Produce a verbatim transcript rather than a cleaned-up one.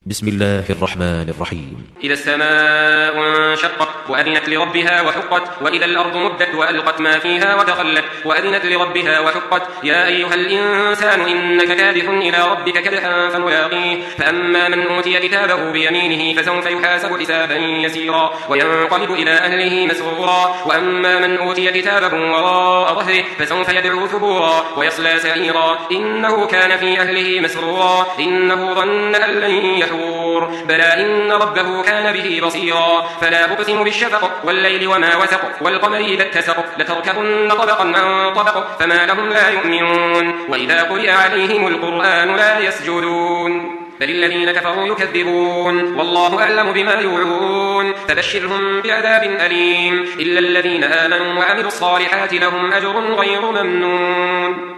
بسم الله الرحمن الرحيم. إذا السماء انشقت وأذنت لربها وحقت وإذا الأرض مدت وألقت ما فيها وتخلت وأذنت لربها وحقت يا أيها الإنسان إنك كادح إلى ربك كدحا فملاقيه فأما من أوتي كتابه بيمينه فسوف يحاسب حسابا يسيرا وينقلب إلى أهله مسرورا وأما من أوتي كتابه وراء ظهره فسوف يدعو ثبورا ويصلى سعيرا إنه كان في أهله مسرورا إنه ظن أن لن يحور بلى إن ربه كان به بصيرا فلا أقسم بالشفق والليل وما وسق والقمر إذا اتسق لتركبن طبقا عن طبق فما لهم لا يؤمنون وإذا قرئ عليهم القرآن لا يسجدون بل الذين كفروا يكذبون والله أعلم بما يوعون فبشرهم بعذاب أليم إلا الذين آمنوا وعملوا الصالحات لهم أجر غير ممنون.